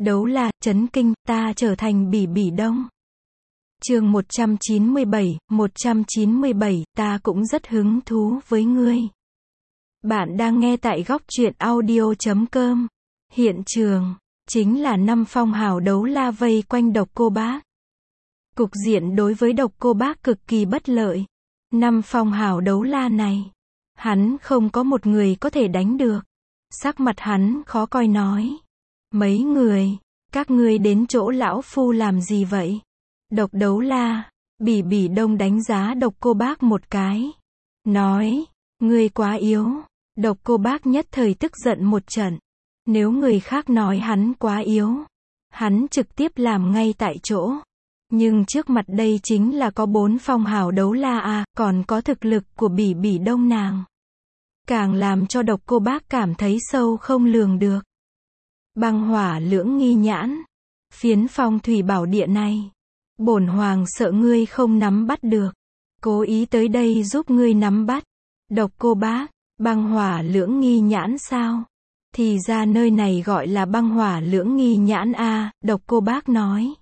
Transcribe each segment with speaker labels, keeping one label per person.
Speaker 1: Đấu la, chấn kinh, ta trở thành Bỉ Bỉ Đông. Chương 197, ta cũng rất hứng thú với ngươi. Bạn đang nghe tại góc truyện audio.com. Hiện trường, chính là 5 phong hào đấu la vây quanh Độc Cô Bác. Cục diện đối với Độc Cô Bác cực kỳ bất lợi. 5 phong hào đấu la này, hắn không có một người có thể đánh được. Sắc mặt hắn khó coi nói. Mấy người, các ngươi đến chỗ lão phu làm gì vậy? Độc đấu la, Bỉ Bỉ Đông đánh giá Độc Cô Bác một cái. Nói, ngươi quá yếu. Độc Cô Bác nhất thời tức giận một trận. Nếu người khác nói hắn quá yếu, hắn trực tiếp làm ngay tại chỗ. Nhưng trước mặt đây chính là có 4 phong hào đấu la à, còn có thực lực của Bỉ Bỉ Đông nàng. Càng làm cho Độc Cô Bác cảm thấy sâu không lường được. Băng hỏa lưỡng nghi nhãn. Phiến phong thủy bảo địa này, bổn hoàng sợ ngươi không nắm bắt được. Cố ý tới đây giúp ngươi nắm bắt. Độc Cô Bác, băng hỏa lưỡng nghi nhãn sao? Thì ra nơi này gọi là băng hỏa lưỡng nghi nhãn a, Độc Cô Bác nói.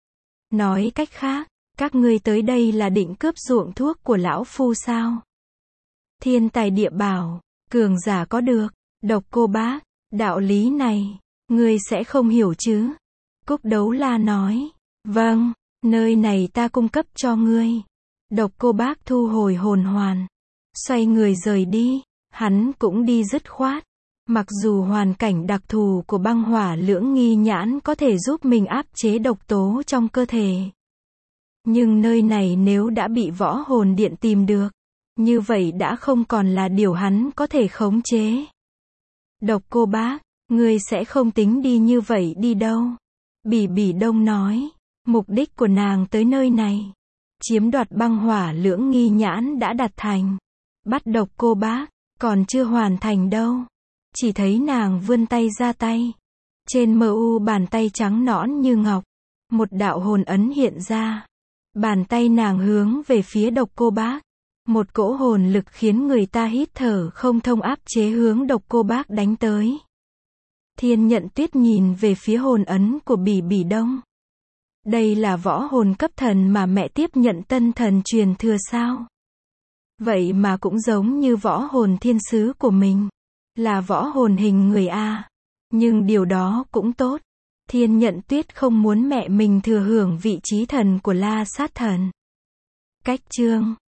Speaker 1: Nói cách khác, các ngươi tới đây là định cướp ruộng thuốc của lão phu sao? Thiên tài địa bảo, cường giả có được. Độc Cô Bác, đạo lý này, ngươi sẽ không hiểu chứ? Cúc Đấu La nói. Vâng, nơi này ta cung cấp cho ngươi. Độc Cô Bác thu hồi hồn hoàn, xoay người rời đi. Hắn cũng đi dứt khoát. Mặc dù hoàn cảnh đặc thù của băng hỏa lưỡng nghi nhãn có thể giúp mình áp chế độc tố trong cơ thể, nhưng nơi này nếu đã bị võ hồn điện tìm được, như vậy đã không còn là điều hắn có thể khống chế. Độc Cô Bác, ngươi sẽ không tính đi như vậy đi đâu. Bỉ Bỉ Đông nói, mục đích của nàng tới nơi này, chiếm đoạt băng hỏa lưỡng nghi nhãn đã đạt thành. Bắt Độc Cô Bác, còn chưa hoàn thành đâu. Chỉ thấy nàng vươn tay ra tay. Trên mu bàn tay trắng nõn như ngọc, một đạo hồn ấn hiện ra. Bàn tay nàng hướng về phía Độc Cô Bác. Một cỗ hồn lực khiến người ta hít thở không thông áp chế hướng Độc Cô Bác đánh tới. Thiên Nhận Tuyết nhìn về phía hồn ấn của Bỉ Bỉ Đông. Đây là võ hồn cấp thần mà mẹ tiếp nhận tân thần truyền thừa sao? Vậy mà cũng giống như võ hồn thiên sứ của mình. Là võ hồn hình người a. Nhưng điều đó cũng tốt. Thiên Nhận Tuyết không muốn mẹ mình thừa hưởng vị trí thần của La Sát Thần. Cách chương